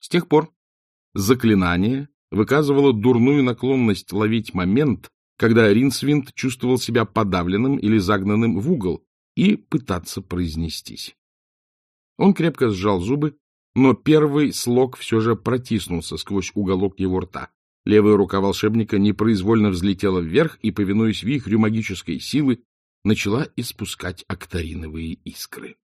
С тех пор заклинание выказывало дурную наклонность ловить момент, когда Ринсвинд чувствовал себя подавленным или загнанным в угол, и пытаться произнестись. Он крепко сжал зубы, но первый слог все же протиснулся сквозь уголок его рта. Левая рука волшебника непроизвольно взлетела вверх и, повинуясь вихрю магической силы, начала испускать акториновые искры.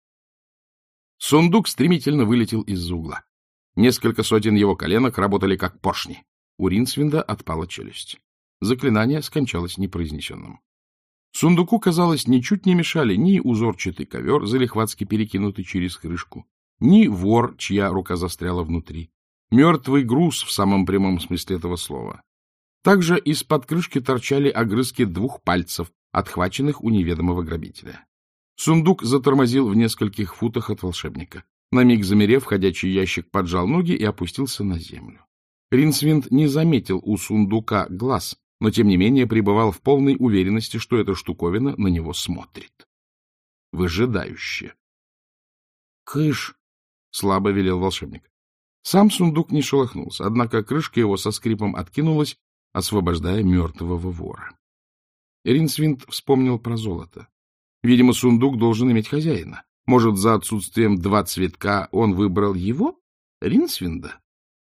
Сундук стремительно вылетел из-за угла. Несколько сотен его коленок работали как поршни. У Ринсвинда отпала челюсть. Заклинание скончалось непроизнесенным. Сундуку, казалось, ничуть не мешали ни узорчатый ковер, залихватски перекинутый через крышку, ни вор, чья рука застряла внутри, мертвый груз в самом прямом смысле этого слова. Также из-под крышки торчали огрызки 2 пальцев, отхваченных у неведомого грабителя. Сундук затормозил в нескольких футах от волшебника. На миг замерев, ходячий ящик поджал ноги и опустился на землю. Ринсвинд не заметил у сундука глаз, но, тем не менее, пребывал в полной уверенности, что эта штуковина на него смотрит. Выжидающе. — Кыш! — слабо велел волшебник. Сам сундук не шелохнулся, однако крышка его со скрипом откинулась, освобождая мертвого вора. Ринсвинд вспомнил про золото. Видимо, сундук должен иметь хозяина. Может, за отсутствием 2 цветка он выбрал его, Ринсвинда?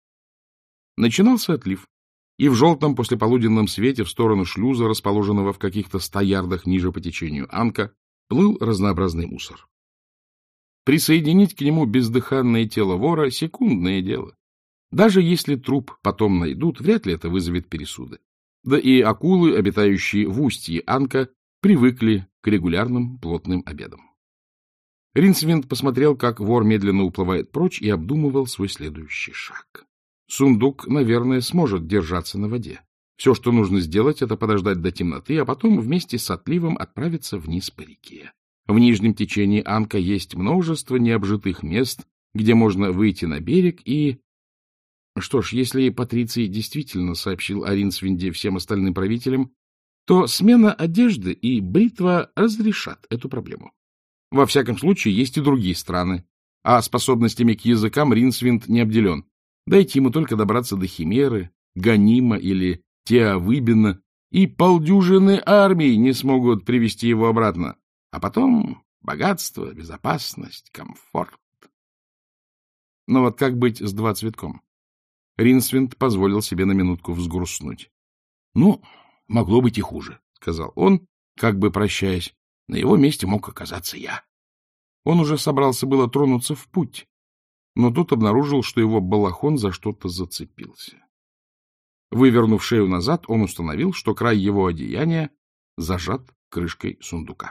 Начинался отлив, и в желтом послеполуденном свете в сторону шлюза, расположенного в каких-то 100 ярдах ниже по течению Анка, плыл разнообразный мусор. Присоединить к нему бездыханное тело вора — секундное дело. Даже если труп потом найдут, вряд ли это вызовет пересуды. Да и акулы, обитающие в устье Анка, привыкли к регулярным плотным обедам. Ринсвинд посмотрел, как вор медленно уплывает прочь, и обдумывал свой следующий шаг. Сундук, наверное, сможет держаться на воде. Все, что нужно сделать, это подождать до темноты, а потом вместе с отливом отправиться вниз по реке. В нижнем течении Анка есть множество необжитых мест, где можно выйти на берег и... Что ж, если Патриций действительно сообщил о Ринсвинде всем остальным правителям, то смена одежды и бритва разрешат эту проблему. Во всяком случае, есть и другие страны, а способностями к языкам Ринсвинд не обделен. Дайте ему только добраться до Химеры, Ганима или Теавыбина, и 50 армий не смогут привести его обратно. А потом богатство, безопасность, комфорт. Но вот как быть с 2 цветком? Ринсвинд позволил себе на минутку взгрустнуть. — Ну, могло быть и хуже, — сказал он, как бы прощаясь. На его месте мог оказаться я. Он уже собрался было тронуться в путь, но тут обнаружил, что его балахон за что-то зацепился. Вывернув шею назад, он установил, что край его одеяния зажат крышкой сундука.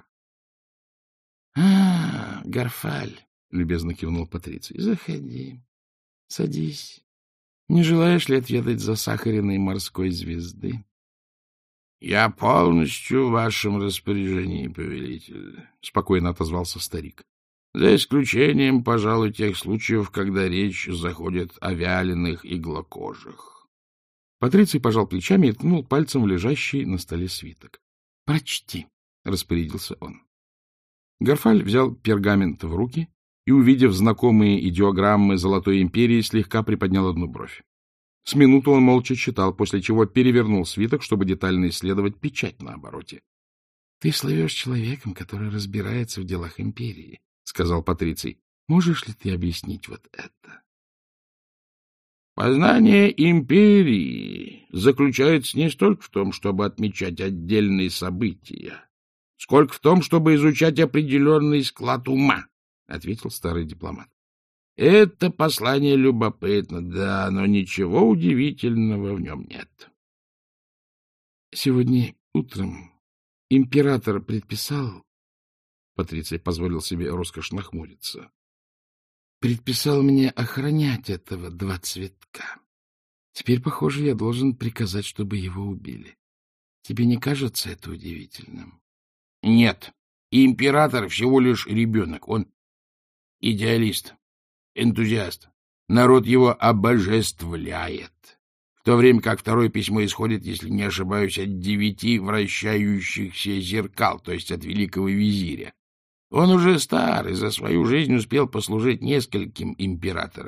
— Гарфаль, — любезно кивнул Патриций, — заходи, садись. Не желаешь ли отведать засахаренной морской звезды? — Я полностью в вашем распоряжении, повелитель, — спокойно отозвался старик. — За исключением, пожалуй, тех случаев, когда речь заходит о вяленых иглокожих. Патриций пожал плечами и ткнул пальцем в лежащий на столе свиток. — Прочти, — распорядился он. Гарфаль взял пергамент в руки и, увидев знакомые идеограммы Золотой империи, слегка приподнял одну бровь. С минуту он молча читал, после чего перевернул свиток, чтобы детально исследовать печать на обороте. — Ты слывешь человеком, который разбирается в делах империи, — сказал Патриций. — Можешь ли ты объяснить вот это? — Познание империи заключается не столько в том, чтобы отмечать отдельные события, сколько в том, чтобы изучать определенный склад ума, — ответил старый дипломат. — Это послание любопытно, да, но ничего удивительного в нем нет. Сегодня утром император предписал, Патриций позволил себе роскошно нахмуриться, предписал мне охранять этого 2 цветка. Теперь, похоже, я должен приказать, чтобы его убили. Тебе не кажется это удивительным? — Нет, император всего лишь ребенок, он идеалист, энтузиаст. Народ его обожествляет. В то время как второе письмо исходит, если не ошибаюсь, от 9 вращающихся зеркал, то есть от великого визиря. Он уже стар и за свою жизнь успел послужить нескольким императорам.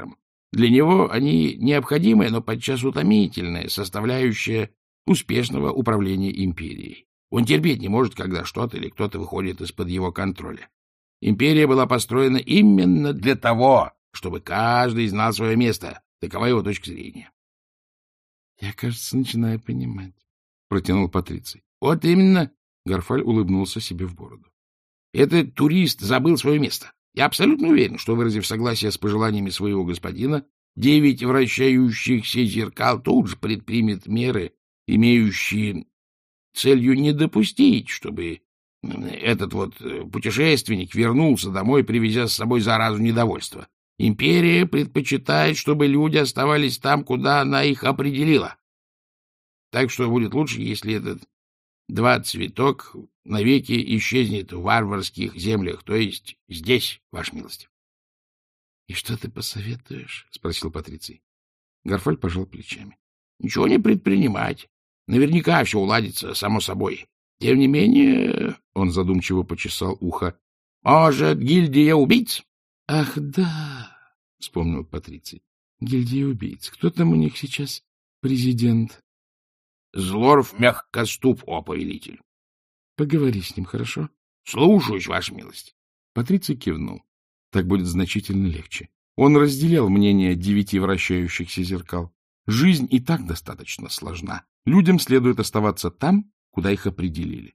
Для него они необходимая, но подчас утомительная составляющая успешного управления империей. Он терпеть не может, когда что-то или кто-то выходит из-под его контроля. Империя была построена именно для того, чтобы каждый знал свое место. Такова его точка зрения. — Я, кажется, начинаю понимать, — протянул Патриций. — Вот именно. Гарфаль улыбнулся себе в бороду. — Этот турист забыл свое место. Я абсолютно уверен, что, выразив согласие с пожеланиями своего господина, 9 вращающихся зеркал тут же предпримет меры, имеющие целью не допустить, чтобы этот вот путешественник вернулся домой, привезя с собой заразу недовольства. Империя предпочитает, чтобы люди оставались там, куда она их определила. Так что будет лучше, если этот цветок навеки исчезнет в варварских землях, то есть здесь, ваша милость. — И что ты посоветуешь? — спросил Патриций. Гарфаль пожал плечами. — Ничего не предпринимать. Наверняка все уладится само собой. Тем не менее, — он задумчиво почесал ухо, — может, гильдия убийц? — Ах, да, — вспомнил Патриций. — Гильдия убийц. Кто там у них сейчас президент? — Злорф Мягкоступ, о повелитель. — Поговори с ним, хорошо? — Слушаюсь, ваша милость. Патриций кивнул. Так будет значительно легче. Он разделял мнение 9 вращающихся зеркал. Жизнь и так достаточно сложна. Людям следует оставаться там, куда их определили.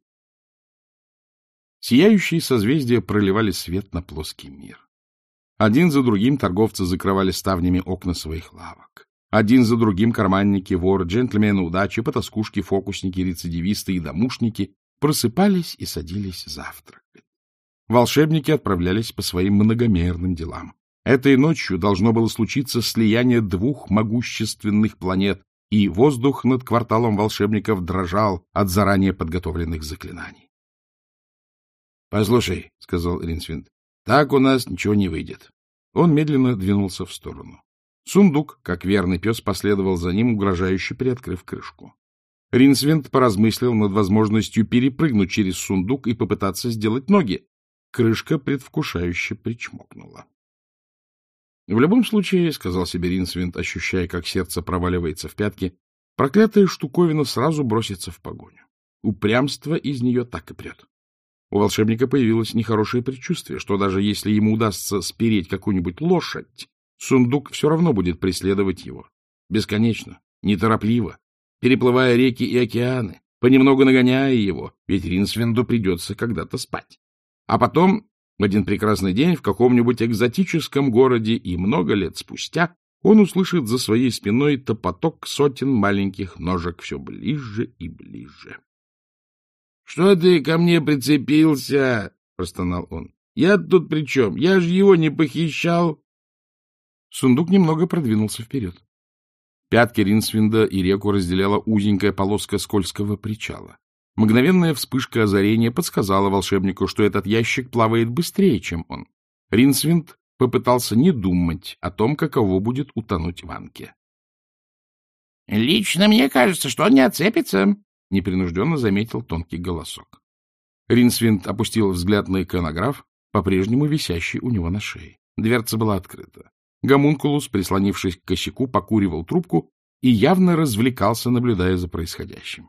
Сияющие созвездия проливали свет на плоский мир. Один за другим торговцы закрывали ставнями окна своих лавок. Один за другим карманники, воры, джентльмены удачи, потаскушки, фокусники, рецидивисты и домушники просыпались и садились завтракать. Волшебники отправлялись по своим многомерным делам. Этой ночью должно было случиться слияние 2 могущественных планет, и воздух над кварталом волшебников дрожал от заранее подготовленных заклинаний. — Послушай, — сказал Ринсвинд, — так у нас ничего не выйдет. Он медленно двинулся в сторону. Сундук, как верный пес, последовал за ним, угрожающе приоткрыв крышку. Ринсвинд поразмыслил над возможностью перепрыгнуть через сундук и попытаться сделать ноги. Крышка предвкушающе причмокнула. — В любом случае, — сказал себе Ринсвинд, ощущая, как сердце проваливается в пятки, — проклятая штуковина сразу бросится в погоню. Упрямство из нее так и прет. У волшебника появилось нехорошее предчувствие, что даже если ему удастся спереть какую-нибудь лошадь, сундук все равно будет преследовать его. Бесконечно, неторопливо, переплывая реки и океаны, понемногу нагоняя его, ведь Ринсвинду придется когда-то спать. А потом, в один прекрасный день, в каком-нибудь экзотическом городе и много лет спустя, он услышит за своей спиной топоток сотен маленьких ножек все ближе и ближе. — Что ты ко мне прицепился? — простонал он. — Я тут при чем? Я же его не похищал. Сундук немного продвинулся вперед. Пятки Ринсвинда и реку разделяла узенькая полоска скользкого причала. Мгновенная вспышка озарения подсказала волшебнику, что этот ящик плавает быстрее, чем он. Ринсвинд попытался не думать о том, каково будет утонуть в Анке. — Лично мне кажется, что он не отцепится, — непринужденно заметил тонкий голосок. Ринсвинд опустил взгляд на иконограф, по-прежнему висящий у него на шее. Дверца была открыта. Гомункулус, прислонившись к косяку, покуривал трубку и явно развлекался, наблюдая за происходящим.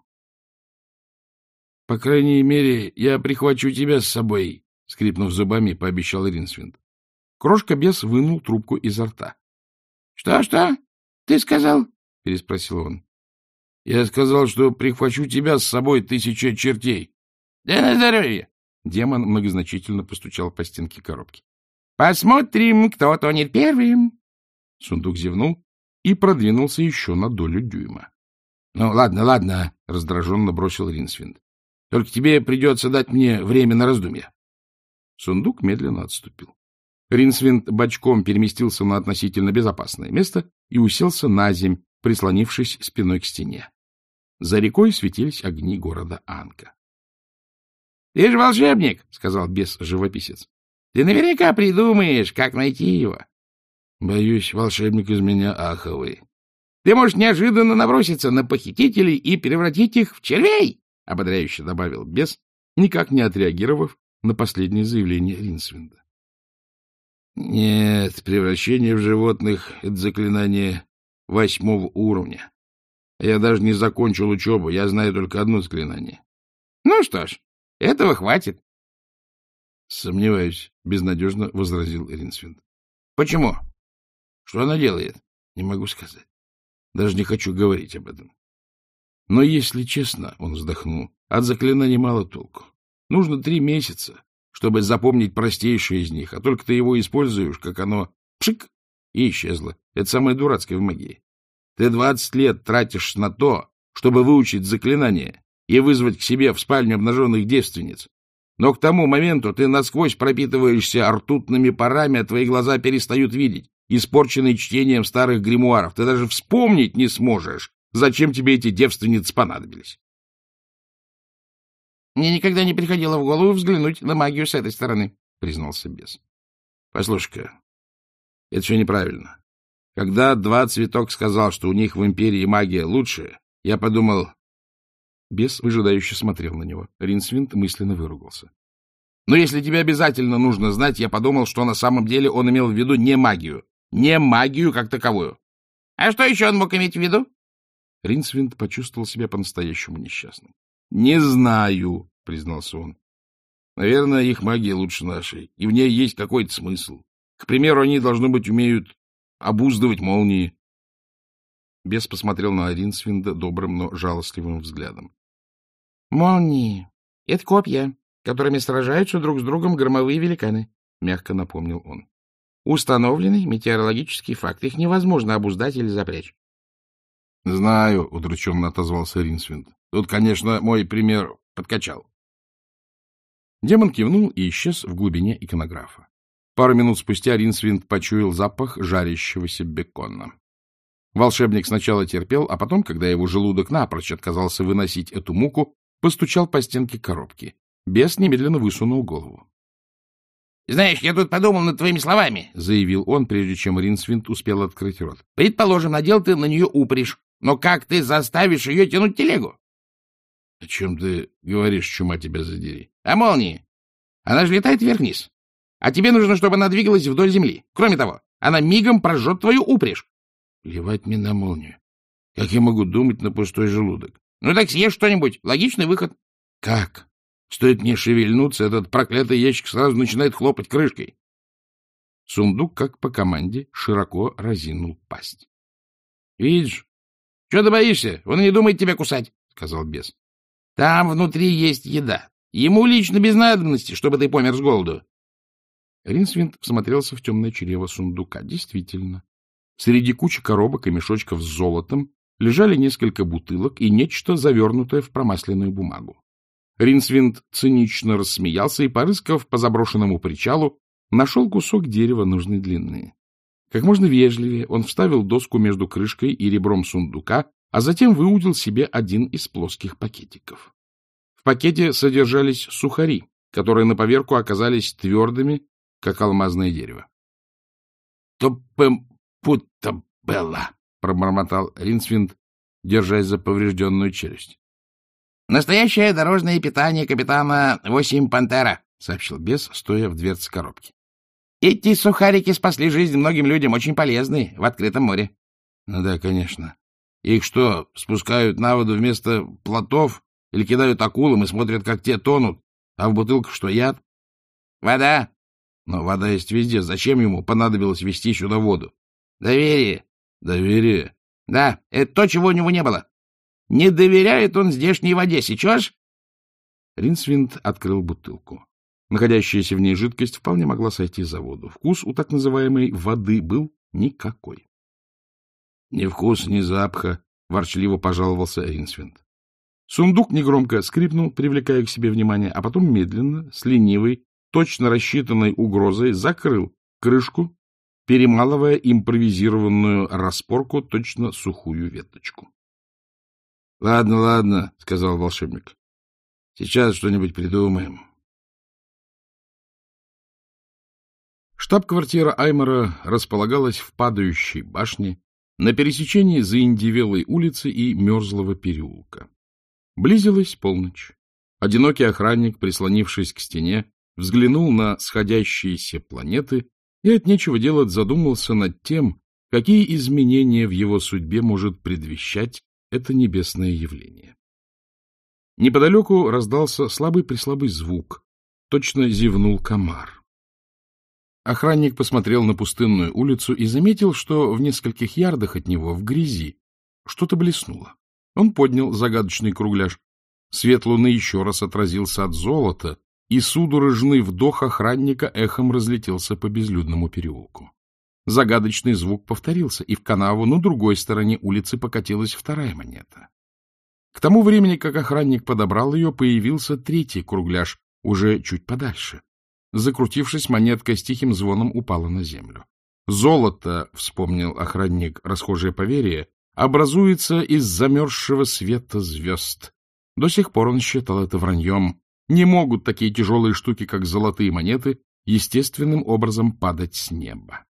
— По крайней мере, я прихвачу тебя с собой, — скрипнув зубами, пообещал Ринсвинд. Крошка-бес вынул трубку изо рта. — Что? Ты сказал? — переспросил он. — Я сказал, что прихвачу тебя с собой 1000 чертей. — Да на здоровье! — демон многозначительно постучал по стенке коробки. — Посмотрим, кто тонет первым. Сундук зевнул и продвинулся еще на долю дюйма. — Ну, ладно, — раздраженно бросил Ринсвинд. — Только тебе придется дать мне время на раздумье. Сундук медленно отступил. Ринсвинд бочком переместился на относительно безопасное место и уселся наземь, прислонившись спиной к стене. За рекой светились огни города Анка. — Ты же волшебник, — сказал бес-живописец. — Ты наверняка придумаешь, как найти его. — Боюсь, волшебник из меня аховый. — Ты можешь неожиданно наброситься на похитителей и превратить их в червей, — ободряюще добавил бес, никак не отреагировав на последнее заявление Ринсвинда. Нет, превращение в животных — это заклинание 8-го уровня. Я даже не закончил учебу, я знаю только одно заклинание. Ну что ж, этого хватит. Сомневаюсь, — безнадежно возразил Ринсвинд. Почему? Что она делает? Не могу сказать. Даже не хочу говорить об этом. Но, если честно, — он вздохнул, — от заклинаний мало толку. Нужно 3 месяца, чтобы запомнить простейшее из них, а только ты его используешь, как оно пшик, и исчезло. Это самое дурацкое в магии. Ты 20 лет тратишь на то, чтобы выучить заклинание и вызвать к себе в спальню обнаженных девственниц. Но к тому моменту ты насквозь пропитываешься ртутными парами, а твои глаза перестают видеть, испорченные чтением старых гримуаров. Ты даже вспомнить не сможешь, зачем тебе эти девственницы понадобились. — Мне никогда не приходило в голову взглянуть на магию с этой стороны, — признался бес. — Послушай-ка, это все неправильно. Когда 2 Цветок сказал, что у них в Империи магия лучше, я подумал... Бес выжидающе смотрел на него. Ринсвинд мысленно выругался. Но если тебе обязательно нужно знать, я подумал, что на самом деле он имел в виду не магию. Не магию как таковую. — А что еще он мог иметь в виду? Ринсвинд почувствовал себя по-настоящему несчастным. — Не знаю, — признался он. — Наверное, их магия лучше нашей, и в ней есть какой-то смысл. К примеру, они, должно быть, умеют обуздывать молнии. Бес посмотрел на Ринсвинда добрым, но жалостливым взглядом. — Молнии — это копья, которыми сражаются друг с другом громовые великаны, — мягко напомнил он. — Установленный метеорологический факт. Их невозможно обуздать или запрячь. — Знаю, — удрученно отозвался Ринсвинд. — Тут, конечно, мой пример подкачал. Демон кивнул и исчез в глубине иконографа. Пару минут спустя Ринсвинд почуял запах жарящегося бекона. Волшебник сначала терпел, а потом, когда его желудок напрочь отказался выносить эту муку, постучал по стенке коробки. Бес немедленно высунул голову. — Знаешь, я тут подумал над твоими словами, — заявил он, прежде чем Ринсвинд успел открыть рот. — Предположим, надел ты на нее упряжь, но как ты заставишь ее тянуть телегу? — О чем ты говоришь, чума тебя задери? — О молнии. Она же летает вверх-вниз. А тебе нужно, чтобы она двигалась вдоль земли. Кроме того, она мигом прожжет твою упряжь. Плевать мне на молнию. Как я могу думать на пустой желудок? Ну так съешь что-нибудь. Логичный выход. Как? Стоит мне шевельнуться, этот проклятый ящик сразу начинает хлопать крышкой. Сундук, как по команде, широко разинул пасть. — Видишь? Чего ты боишься? Он и не думает тебя кусать, — сказал бес. — Там внутри есть еда. Ему лично без надобности, чтобы ты помер с голоду. Ринсвинд всмотрелся в темное чрево сундука. Действительно. Среди кучи коробок и мешочков с золотом лежали несколько бутылок и нечто, завернутое в промасленную бумагу. Ринсвинд цинично рассмеялся и, порыскав по заброшенному причалу, нашел кусок дерева нужной длины. Как можно вежливее он вставил доску между крышкой и ребром сундука, а затем выудил себе один из плоских пакетиков. В пакете содержались сухари, которые на поверку оказались твердыми, как алмазное дерево. — Топпем-путта-белла, — пробормотал Ринсвинд, держась за поврежденную челюсть. — Настоящее дорожное питание капитана 8 Пантера, — сообщил бес, стоя в дверце коробки. — Эти сухарики спасли жизнь многим людям, очень полезны в открытом море. — Ну да, конечно. Их что, спускают на воду вместо плотов или кидают акулам и смотрят, как те тонут, а в бутылках что, яд? — Вода. Но вода есть везде. Зачем ему понадобилось везти сюда воду? Доверие. Доверие? Да, это то, чего у него не было. Не доверяет он здешней воде. Сечешь? Ринсвинд открыл бутылку. Находящаяся в ней жидкость вполне могла сойти за воду. Вкус у так называемой воды был никакой. Ни вкус, ни запаха, ворчливо пожаловался Ринсвинд. Сундук негромко скрипнул, привлекая к себе внимание, а потом медленно, с ленивой, точно рассчитанной угрозой закрыл крышку, перемалывая импровизированную распорку, точно сухую веточку. — Ладно, ладно, — сказал волшебник. — Сейчас что-нибудь придумаем. Штаб-квартира Аймара располагалась в падающей башне на пересечении заиндевелой улицы и мерзлого переулка. Близилась полночь. Одинокий охранник, прислонившись к стене, взглянул на сходящиеся планеты и от нечего делать задумался над тем, какие изменения в его судьбе может предвещать это небесное явление. Неподалеку раздался слабый-преслабый звук, точно зевнул комар. Охранник посмотрел на пустынную улицу и заметил, что в нескольких ярдах от него, в грязи, что-то блеснуло. Он поднял загадочный кругляш. Свет луны еще раз отразился от золота, и судорожный вдох охранника эхом разлетелся по безлюдному переулку. Загадочный звук повторился, и в канаву на другой стороне улицы покатилась вторая монета. К тому времени, как охранник подобрал ее, появился третий кругляш, уже чуть подальше. Закрутившись, монетка с тихим звоном упала на землю. Золото, вспомнил охранник расхожее поверье, образуется из замерзшего света звезд. До сих пор он считал это враньем. Не могут такие тяжелые штуки, как золотые монеты, естественным образом падать с неба.